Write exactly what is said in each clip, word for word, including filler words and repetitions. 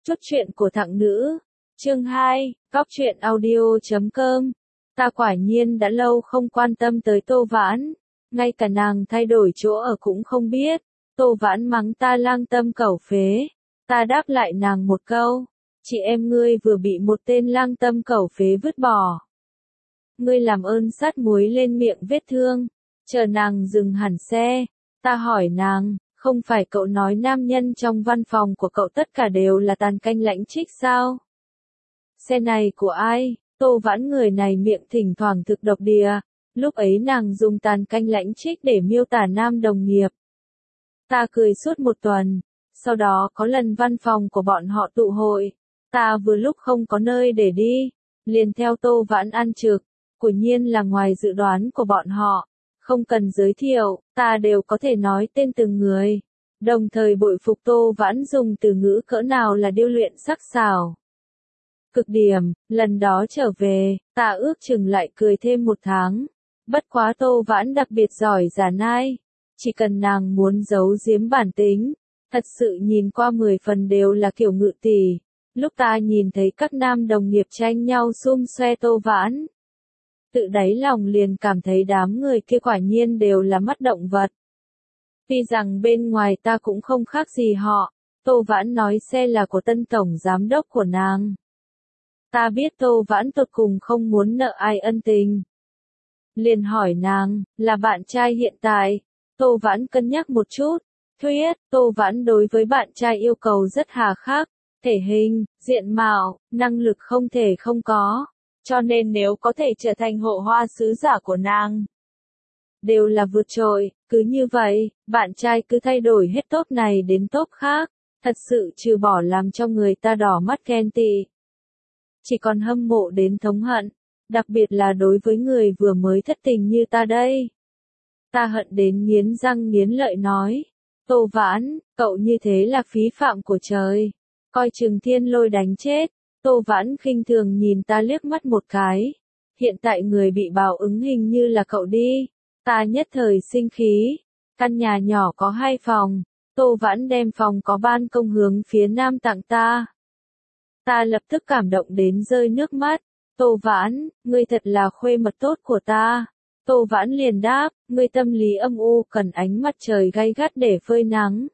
Chút chuyện của thằng nữ. Chương hai, Góc truyện audio chấm com. Ta quả nhiên đã lâu không quan tâm tới Tô Vãn, ngay cả nàng thay đổi chỗ ở cũng không biết. Tô Vãn mắng ta lang tâm cẩu phế, ta đáp lại nàng một câu, chị em ngươi vừa bị một tên lang tâm cẩu phế vứt bỏ. Ngươi làm ơn sát muối lên miệng vết thương, chờ nàng dừng hẳn xe, ta hỏi nàng, không phải cậu nói nam nhân trong văn phòng của cậu tất cả đều là tàn canh lãnh trích sao? Xe này của ai? Tô Vãn người này miệng thỉnh thoảng thực độc địa, lúc ấy nàng dùng tàn canh lãnh trích để miêu tả nam đồng nghiệp. Ta cười suốt một tuần, sau đó có lần văn phòng của bọn họ tụ hội, ta vừa lúc không có nơi để đi, liền theo Tô Vãn ăn trực, quả nhiên là ngoài dự đoán của bọn họ, không cần giới thiệu, ta đều có thể nói tên từng người, đồng thời bội phục Tô Vãn dùng từ ngữ cỡ nào là điêu luyện sắc sảo. Cực điểm, lần đó trở về, ta ước chừng lại cười thêm một tháng. Bất quá Tô Vãn đặc biệt giỏi giả nai. Chỉ cần nàng muốn giấu giếm bản tính, thật sự nhìn qua mười phần đều là kiểu ngự tỷ. Lúc ta nhìn thấy các nam đồng nghiệp tranh nhau xum xoe Tô Vãn, tự đáy lòng liền cảm thấy đám người kia quả nhiên đều là mắt động vật. Tuy rằng bên ngoài ta cũng không khác gì họ, Tô Vãn nói xe là của tân tổng giám đốc của nàng. Ta biết Tô Vãn tột cùng không muốn nợ ai ân tình. Liền hỏi nàng, là bạn trai hiện tại. Tô Vãn cân nhắc một chút. Thuyết, Tô Vãn đối với bạn trai yêu cầu rất hà khắc. Thể hình, diện mạo, năng lực không thể không có. Cho nên nếu có thể trở thành hộ hoa sứ giả của nàng, đều là vượt trội. Cứ như vậy, bạn trai cứ thay đổi hết top này đến top khác. Thật sự trừ bỏ làm cho người ta đỏ mắt ghen tị, chỉ còn hâm mộ đến thống hận, đặc biệt là đối với người vừa mới thất tình như ta đây. Ta hận đến nghiến răng nghiến lợi nói, Tô Vãn, cậu như thế là phí phạm của trời, coi chừng thiên lôi đánh chết. Tô Vãn khinh thường nhìn ta liếc mắt một cái, hiện tại người bị báo ứng hình như là cậu đi. Ta nhất thời sinh khí, căn nhà nhỏ có hai phòng, Tô Vãn đem phòng có ban công hướng phía nam tặng ta. Ta lập tức cảm động đến rơi nước mắt. Tô Vãn, ngươi thật là khuê mật tốt của ta. Tô Vãn liền đáp, ngươi tâm lý âm u cần ánh mặt trời gay gắt để phơi nắng.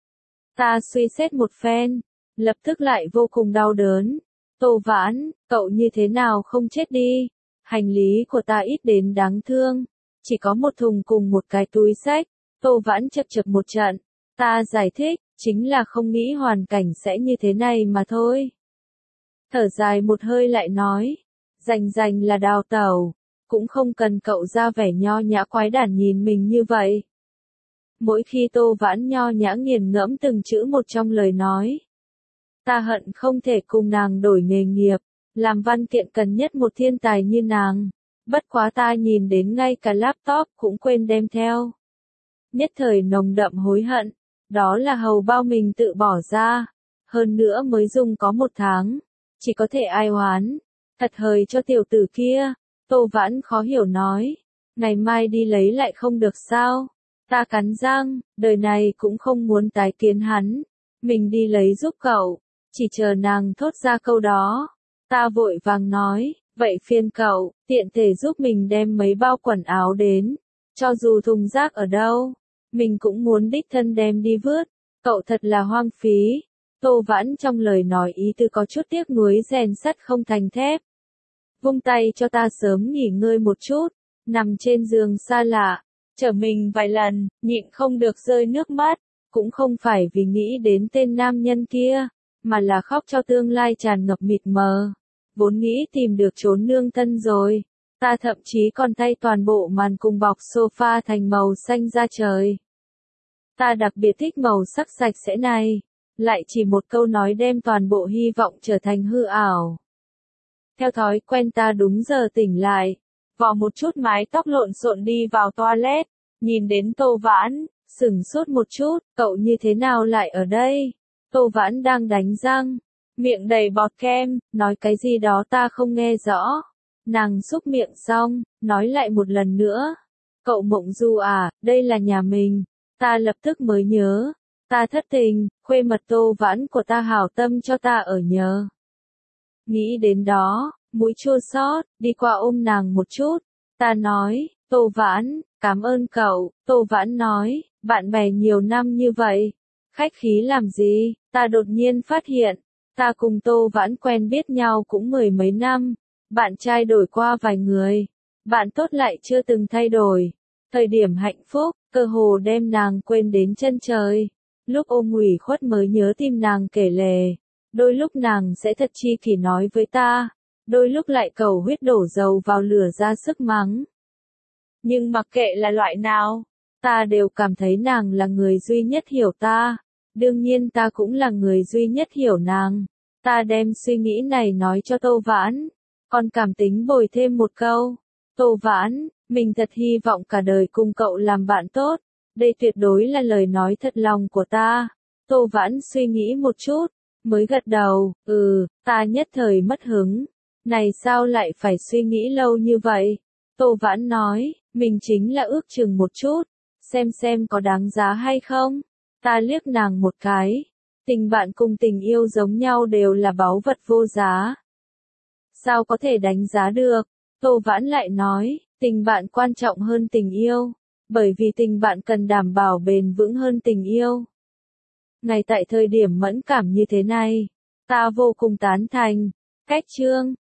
Ta suy xét một phen, lập tức lại vô cùng đau đớn. Tô Vãn, cậu như thế nào không chết đi? Hành lý của ta ít đến đáng thương, chỉ có một thùng cùng một cái túi xách. Tô Vãn chập chập một trận. Ta giải thích, chính là không nghĩ hoàn cảnh sẽ như thế này mà thôi. Thở dài một hơi lại nói, rành rành là đào tẩu, cũng không cần cậu ra vẻ nho nhã quái đản nhìn mình như vậy. Mỗi khi Tô Vãn nho nhã nghiền ngẫm từng chữ một trong lời nói, ta hận không thể cùng nàng đổi nghề nghiệp, làm văn kiện cần nhất một thiên tài như nàng. Bất quá ta nhìn đến ngay cả laptop cũng quên đem theo. Nhất thời nồng đậm hối hận, đó là hầu bao mình tự bỏ ra, hơn nữa mới dùng có một tháng. Chỉ có thể ai oán, thật hời cho tiểu tử kia. Tô Vãn khó hiểu nói, ngày mai đi lấy lại không được sao? Ta cắn răng, đời này cũng không muốn tái kiến hắn, mình đi lấy giúp cậu. Chỉ chờ nàng thốt ra câu đó, ta vội vàng nói, vậy phiền cậu, tiện thể giúp mình đem mấy bao quần áo đến, cho dù thùng rác ở đâu, mình cũng muốn đích thân đem đi vứt, cậu thật là hoang phí. Tô Vãn trong lời nói ý tư có chút tiếc nuối rèn sắt không thành thép. Vung tay cho ta sớm nghỉ ngơi một chút, nằm trên giường xa lạ, trở mình vài lần, nhịn không được rơi nước mắt, cũng không phải vì nghĩ đến tên nam nhân kia, mà là khóc cho tương lai tràn ngập mịt mờ. Vốn nghĩ tìm được chốn nương thân rồi, ta thậm chí còn thay toàn bộ màn cùng bọc sofa thành màu xanh da trời. Ta đặc biệt thích màu sắc sạch sẽ này. Lại chỉ một câu nói đem toàn bộ hy vọng trở thành hư ảo. Theo thói quen ta đúng giờ tỉnh lại, vò một chút mái tóc lộn xộn đi vào toilet, nhìn đến Tô Vãn, sửng sốt một chút, cậu như thế nào lại ở đây? Tô Vãn đang đánh răng, miệng đầy bọt kem, nói cái gì đó ta không nghe rõ. Nàng xúc miệng xong, nói lại một lần nữa. Cậu Mộng Du à, đây là nhà mình. Ta lập tức mới nhớ. Ta thất tình, khuê mật Tô Vãn của ta hảo tâm cho ta ở nhờ. Nghĩ đến đó, mũi chua xót, đi qua ôm nàng một chút. Ta nói, Tô Vãn, cảm ơn cậu. Tô Vãn nói, bạn bè nhiều năm như vậy, khách khí làm gì? Ta đột nhiên phát hiện, ta cùng Tô Vãn quen biết nhau cũng mười mấy năm, bạn trai đổi qua vài người, bạn tốt lại chưa từng thay đổi. Thời điểm hạnh phúc, cơ hồ đem nàng quên đến chân trời. Lúc ôm ủy khuất mới nhớ tim nàng kể lể. Đôi lúc nàng sẽ thật chi kỷ nói với ta, đôi lúc lại cầu huyết đổ dầu vào lửa ra sức mắng. Nhưng mặc kệ là loại nào, ta đều cảm thấy nàng là người duy nhất hiểu ta. Đương nhiên ta cũng là người duy nhất hiểu nàng. Ta đem suy nghĩ này nói cho Tô Vãn, còn cảm tính bồi thêm một câu. Tô Vãn, mình thật hy vọng cả đời cùng cậu làm bạn tốt. Đây tuyệt đối là lời nói thật lòng của ta. Tô Vãn suy nghĩ một chút, mới gật đầu, ừ, ta nhất thời mất hứng. Này sao lại phải suy nghĩ lâu như vậy? Tô Vãn nói, mình chính là ước chừng một chút, xem xem có đáng giá hay không. Ta liếc nàng một cái. Tình bạn cùng tình yêu giống nhau đều là báu vật vô giá. Sao có thể đánh giá được? Tô Vãn lại nói, tình bạn quan trọng hơn tình yêu, bởi vì tình bạn cần đảm bảo bền vững hơn tình yêu. Ngay tại thời điểm mẫn cảm như thế này, ta vô cùng tán thành. Cách chương